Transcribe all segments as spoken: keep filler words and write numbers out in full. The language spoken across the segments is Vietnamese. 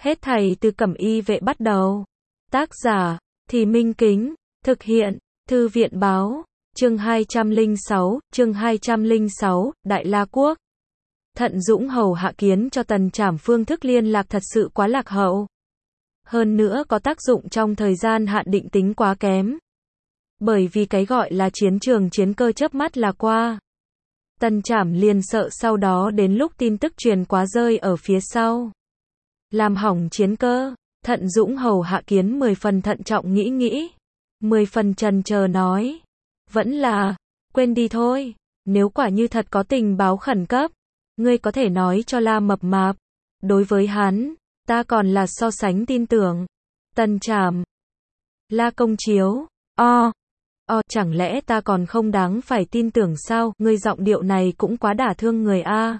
Hết thảy từ Cẩm Y Vệ bắt đầu. Tác giả, Thì Minh Kính, thực hiện, Thư viện báo, chương hai trăm lẻ sáu, chương hai trăm lẻ sáu, Đại La Quốc. Thận Dũng hầu hạ kiến cho Tần Trảm phương thức liên lạc thật sự quá lạc hậu. Hơn nữa có tác dụng trong thời gian hạn định tính quá kém. Bởi vì cái gọi là chiến trường chiến cơ chớp mắt là qua. Tần Trảm liền sợ sau đó đến lúc tin tức truyền quá rơi ở phía sau. Làm hỏng chiến cơ, Thận Dũng hầu hạ kiến mười phần thận trọng nghĩ nghĩ. Mười phần chần chờ nói. Vẫn là, quên đi thôi, nếu quả như thật có tình báo khẩn cấp, ngươi có thể nói cho La Mập Mạp. Đối với hắn, ta còn là so sánh tin tưởng. Tần Trảm. La Công Chiếu. O. O, chẳng lẽ ta còn không đáng phải tin tưởng sao, ngươi giọng điệu này cũng quá đả thương người a.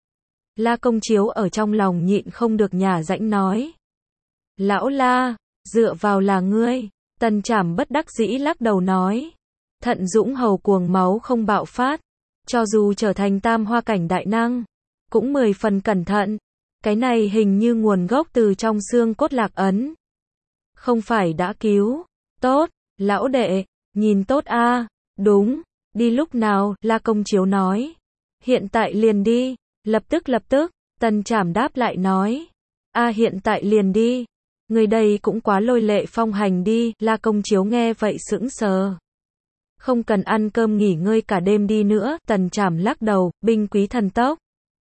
La Công Chiếu ở trong lòng nhịn không được nhả rãnh nói. Lão La, dựa vào là ngươi. Tần Trảm bất đắc dĩ lắc đầu nói. Thận Dũng hầu cuồng máu không bạo phát. Cho dù trở thành tam hoa cảnh đại năng, cũng mười phần cẩn thận. Cái này hình như nguồn gốc từ trong xương cốt lạc ấn. Không phải đã cứu. Tốt, lão đệ, nhìn tốt a. Đúng, đi lúc nào, La Công Chiếu nói. Hiện tại liền đi, lập tức lập tức, Tần Trảm đáp lại nói. A hiện tại liền đi. Người đây cũng quá lôi lệ phong hành đi, La Công Chiếu nghe vậy sững sờ. Không cần ăn cơm nghỉ ngơi cả đêm đi nữa, Tần Trảm lắc đầu, binh quý thần tốc.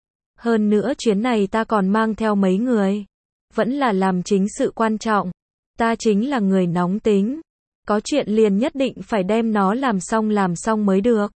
Hơn nữa chuyến này ta còn mang theo mấy người. Vẫn là làm chính sự quan trọng. Ta chính là người nóng tính. Có chuyện liền nhất định phải đem nó làm xong làm xong mới được.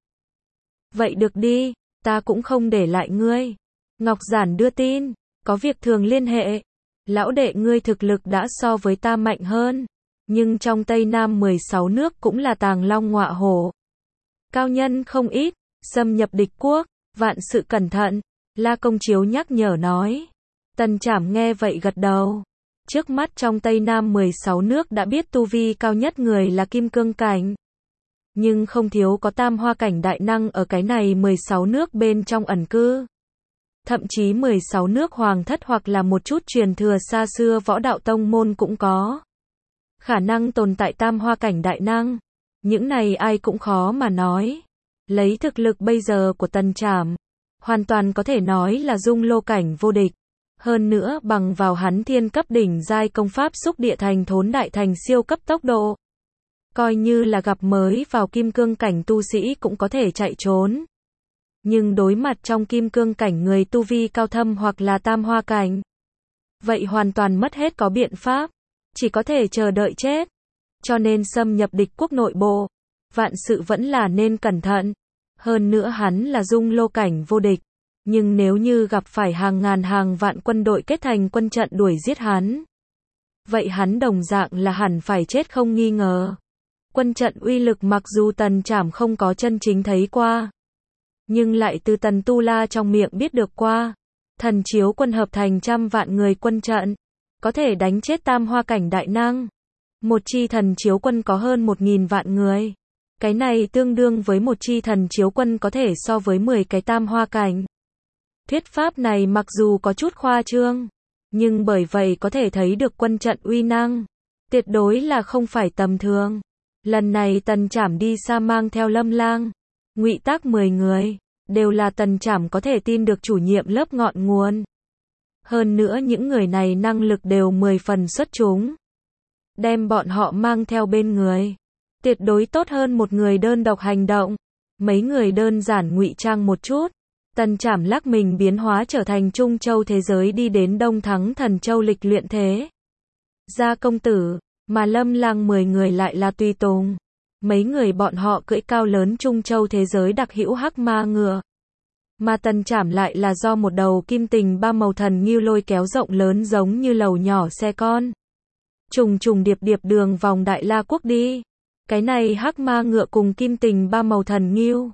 Vậy được đi, ta cũng không để lại ngươi. Ngọc Giản đưa tin, có việc thường liên hệ. Lão đệ ngươi thực lực đã so với ta mạnh hơn. Nhưng trong Tây Nam mười sáu nước cũng là tàng long ngọa hổ. Cao nhân không ít, xâm nhập địch quốc, vạn sự cẩn thận. La Công Chiếu nhắc nhở nói. Tần Trảm nghe vậy gật đầu. Trước mắt trong Tây Nam mười sáu nước đã biết tu vi cao nhất người là kim cương cảnh. Nhưng không thiếu có tam hoa cảnh đại năng ở cái này mười sáu nước bên trong ẩn cư. Thậm chí mười sáu nước hoàng thất hoặc là một chút truyền thừa xa xưa võ đạo tông môn cũng có. Khả năng tồn tại tam hoa cảnh đại năng. Những này ai cũng khó mà nói. Lấy thực lực bây giờ của Tần Trảm, hoàn toàn có thể nói là dung lô cảnh vô địch. Hơn nữa bằng vào hắn thiên cấp đỉnh giai công pháp xúc địa thành thốn đại thành siêu cấp tốc độ. Coi như là gặp mới vào kim cương cảnh tu sĩ cũng có thể chạy trốn. Nhưng đối mặt trong kim cương cảnh người tu vi cao thâm hoặc là tam hoa cảnh, vậy hoàn toàn mất hết có biện pháp. Chỉ có thể chờ đợi chết. Cho nên xâm nhập địch quốc nội bộ, vạn sự vẫn là nên cẩn thận. Hơn nữa hắn là dung lô cảnh vô địch. Nhưng nếu như gặp phải hàng ngàn hàng vạn quân đội kết thành quân trận đuổi giết hắn, vậy hắn đồng dạng là hẳn phải chết không nghi ngờ. Quân trận uy lực mặc dù Tần Trảm không có chân chính thấy qua, nhưng lại từ Tần Tu La trong miệng biết được qua. Thần chiếu quân hợp thành trăm vạn người quân trận, có thể đánh chết tam hoa cảnh đại năng. Một chi thần chiếu quân có hơn một nghìn vạn người. Cái này tương đương với một chi thần chiếu quân có thể so với mười cái tam hoa cảnh. Thuyết pháp này mặc dù có chút khoa trương, nhưng bởi vậy có thể thấy được quân trận uy năng. Tuyệt đối là không phải tầm thường. Lần này Tần Trảm đi xa mang theo Lâm Lang, Ngụy Tác mười người, đều là Tần Trảm có thể tin được chủ nhiệm lớp ngọn nguồn. Hơn nữa những người này năng lực đều mười phần xuất chúng. Đem bọn họ mang theo bên người, tuyệt đối tốt hơn một người đơn độc hành động. Mấy người đơn giản ngụy trang một chút, Tần Trảm lắc mình biến hóa trở thành Trung Châu thế giới đi đến Đông Thắng Thần Châu lịch luyện thế gia công tử, mà Lâm Lang mười người lại là tùy tùng. Mấy người bọn họ cưỡi cao lớn Trung Châu thế giới đặc hữu hắc ma ngựa. Mà Tần Trảm lại là do một đầu kim tình ba màu thần ngưu lôi kéo rộng lớn giống như lầu nhỏ xe con. Trùng trùng điệp điệp đường vòng Đại La Quốc đi. Cái này hắc ma ngựa cùng kim tình ba màu thần ngưu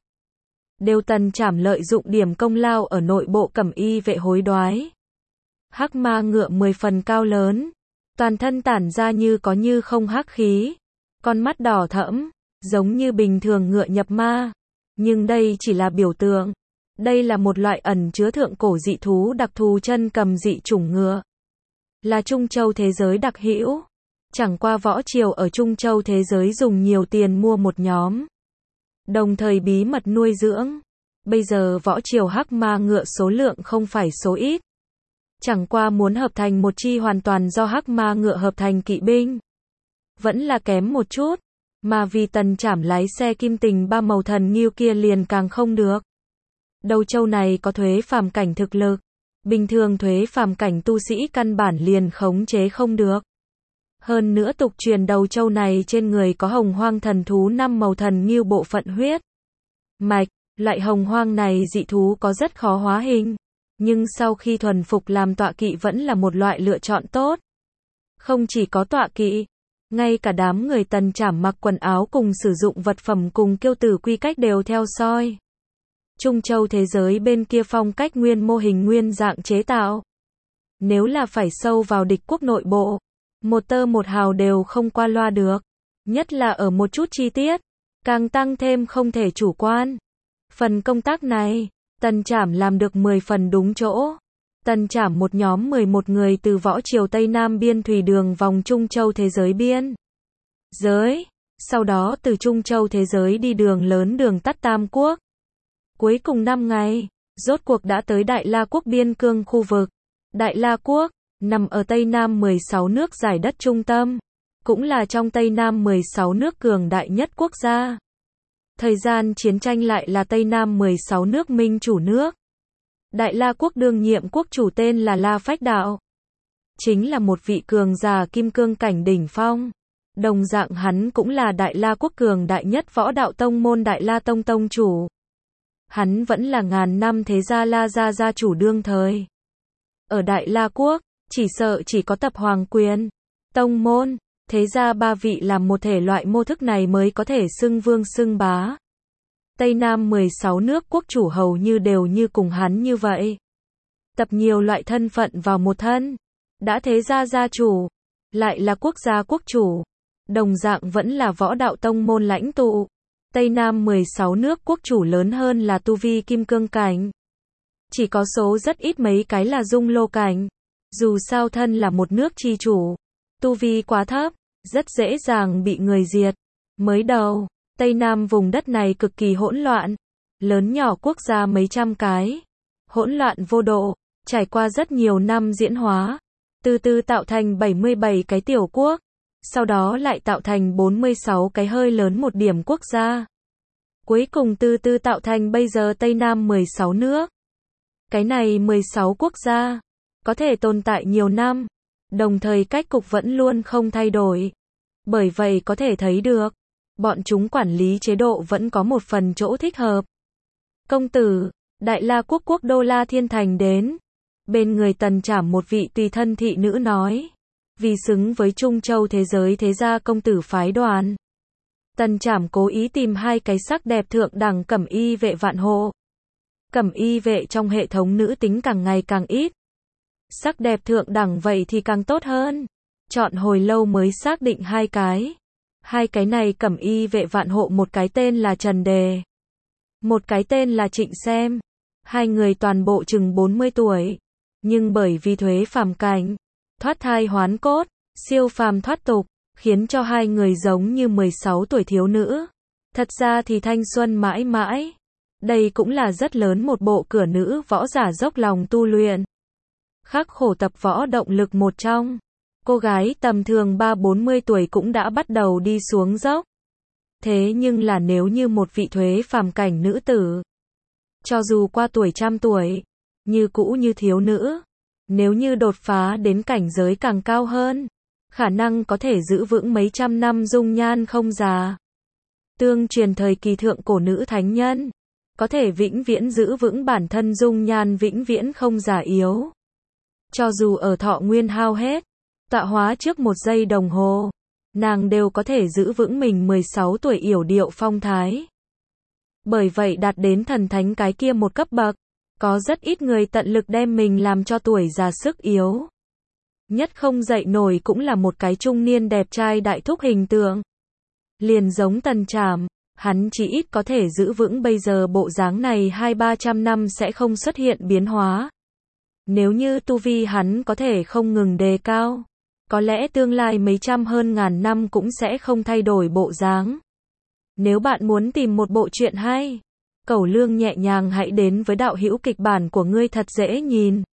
đều Tần Trảm lợi dụng điểm công lao ở nội bộ Cẩm Y Vệ hối đoái. Hắc ma ngựa mười phần cao lớn, toàn thân tản ra như có như không hắc khí, con mắt đỏ thẫm, giống như bình thường ngựa nhập ma. Nhưng đây chỉ là biểu tượng. Đây là một loại ẩn chứa thượng cổ dị thú đặc thù chân cầm dị chủng ngựa. là Trung Châu thế giới đặc hữu. Chẳng qua võ triều ở Trung Châu thế giới dùng nhiều tiền mua một nhóm, đồng thời bí mật nuôi dưỡng. Bây giờ võ triều hắc ma ngựa số lượng không phải số ít. Chẳng qua muốn hợp thành một chi hoàn toàn do hắc ma ngựa hợp thành kỵ binh, vẫn là kém một chút. Mà vì Tần Trảm lái xe kim tình ba màu thần nghiêu kia liền càng không được. Đầu châu này có thuế phàm cảnh thực lực. Bình thường thuế phàm cảnh tu sĩ căn bản liền khống chế không được. Hơn nữa tục truyền đầu châu này trên người có hồng hoang thần thú năm màu thần nghiêu bộ phận huyết mạch. Loại hồng hoang này dị thú có rất khó hóa hình, nhưng sau khi thuần phục làm tọa kỵ vẫn là một loại lựa chọn tốt. Không chỉ có tọa kỵ, ngay cả đám người Tần Trảm mặc quần áo cùng sử dụng vật phẩm cùng kiêu tử quy cách đều theo soi. Trung Châu thế giới bên kia phong cách nguyên mô hình nguyên dạng chế tạo. Nếu là phải sâu vào địch quốc nội bộ, một tơ một hào đều không qua loa được. Nhất là ở một chút chi tiết, càng tăng thêm không thể chủ quan. Phần công tác này, Tần Trảm làm được mười phần đúng chỗ. Tần Trảm một nhóm mười một người từ võ triều Tây Nam biên thủy đường vòng Trung Châu thế giới biên giới, sau đó từ Trung Châu thế giới đi đường lớn đường tắt Tam Quốc. Cuối cùng năm ngày, rốt cuộc đã tới Đại La Quốc biên cương khu vực. Đại La Quốc, nằm ở Tây Nam mười sáu nước giải đất trung tâm, cũng là trong Tây Nam mười sáu nước cường đại nhất quốc gia. Thời gian chiến tranh lại là Tây Nam mười sáu nước minh chủ nước. Đại La Quốc đương nhiệm quốc chủ tên là La Phách Đạo. Chính là một vị cường giả kim cương cảnh đỉnh phong. Đồng dạng hắn cũng là Đại La Quốc cường đại nhất võ đạo tông môn Đại La Tông tông chủ. Hắn vẫn là ngàn năm thế gia La gia gia chủ đương thời. Ở Đại La Quốc, chỉ sợ chỉ có tập hoàng quyền, tông môn, thế gia ba vị làm một thể loại mô thức này mới có thể xưng vương xưng bá. Tây Nam mười sáu nước quốc chủ hầu như đều như cùng hắn như vậy. Tập nhiều loại thân phận vào một thân. Đã thế gia gia chủ, lại là quốc gia quốc chủ. Đồng dạng vẫn là võ đạo tông môn lãnh tụ. Tây Nam mười sáu nước quốc chủ lớn hơn là tu vi kim cương cảnh. Chỉ có số rất ít mấy cái là dung lô cảnh. Dù sao thân là một nước chi chủ, tu vi quá thấp, rất dễ dàng bị người diệt. Mới đầu, Tây Nam vùng đất này cực kỳ hỗn loạn, lớn nhỏ quốc gia mấy trăm cái, hỗn loạn vô độ, trải qua rất nhiều năm diễn hóa, từ từ tạo thành bảy mươi bảy cái tiểu quốc, sau đó lại tạo thành bốn mươi sáu cái hơi lớn một điểm quốc gia. Cuối cùng từ từ tạo thành bây giờ Tây Nam mười sáu nước. Cái này mười sáu quốc gia, có thể tồn tại nhiều năm, đồng thời cách cục vẫn luôn không thay đổi. Bởi vậy có thể thấy được, bọn chúng quản lý chế độ vẫn có một phần chỗ thích hợp. Công tử, Đại La Quốc quốc đô La Thiên Thành đến. Bên người Tần Trảm một vị tùy thân thị nữ nói. Vì xứng với Trung Châu thế giới thế gia công tử phái đoàn. Tần Trảm cố ý tìm hai cái sắc đẹp thượng đẳng cẩm y vệ vạn hộ. Cẩm y vệ trong hệ thống nữ tính càng ngày càng ít. Sắc đẹp thượng đẳng vậy thì càng tốt hơn. Chọn hồi lâu mới xác định hai cái. Hai cái này cẩm y vệ vạn hộ, một cái tên là Trần Đề, một cái tên là Trịnh Xem. Hai người toàn bộ chừng bốn mươi tuổi, nhưng bởi vì thuế phàm cảnh, thoát thai hoán cốt, siêu phàm thoát tục, khiến cho hai người giống như mười sáu tuổi thiếu nữ. Thật ra thì thanh xuân mãi mãi. Đây cũng là rất lớn một bộ cửa nữ võ giả dốc lòng tu luyện, khắc khổ tập võ động lực một trong. Cô gái tầm thường ba bốn mươi tuổi cũng đã bắt đầu đi xuống dốc. Thế nhưng là nếu như một vị thuế phàm cảnh nữ tử, cho dù qua tuổi trăm tuổi, như cũ như thiếu nữ, nếu như đột phá đến cảnh giới càng cao hơn, khả năng có thể giữ vững mấy trăm năm dung nhan không già. Tương truyền thời kỳ thượng cổ nữ thánh nhân, có thể vĩnh viễn giữ vững bản thân dung nhan vĩnh viễn không già yếu. Cho dù ở thọ nguyên hao hết, tọa hóa trước một giây đồng hồ, nàng đều có thể giữ vững mình mười sáu tuổi yểu điệu phong thái. Bởi vậy đạt đến thần thánh cái kia một cấp bậc, có rất ít người tận lực đem mình làm cho tuổi già sức yếu. Nhất không dậy nổi cũng là một cái trung niên đẹp trai đại thúc hình tượng. Liền giống Tần Trảm, hắn chỉ ít có thể giữ vững bây giờ bộ dáng này hai ba trăm năm sẽ không xuất hiện biến hóa. Nếu như tu vi hắn có thể không ngừng đề cao, có lẽ tương lai mấy trăm hơn ngàn năm cũng sẽ không thay đổi bộ dáng. Nếu bạn muốn tìm một bộ truyện hay, Cẩu Lương nhẹ nhàng hãy đến với đạo hữu kịch bản của ngươi thật dễ nhìn.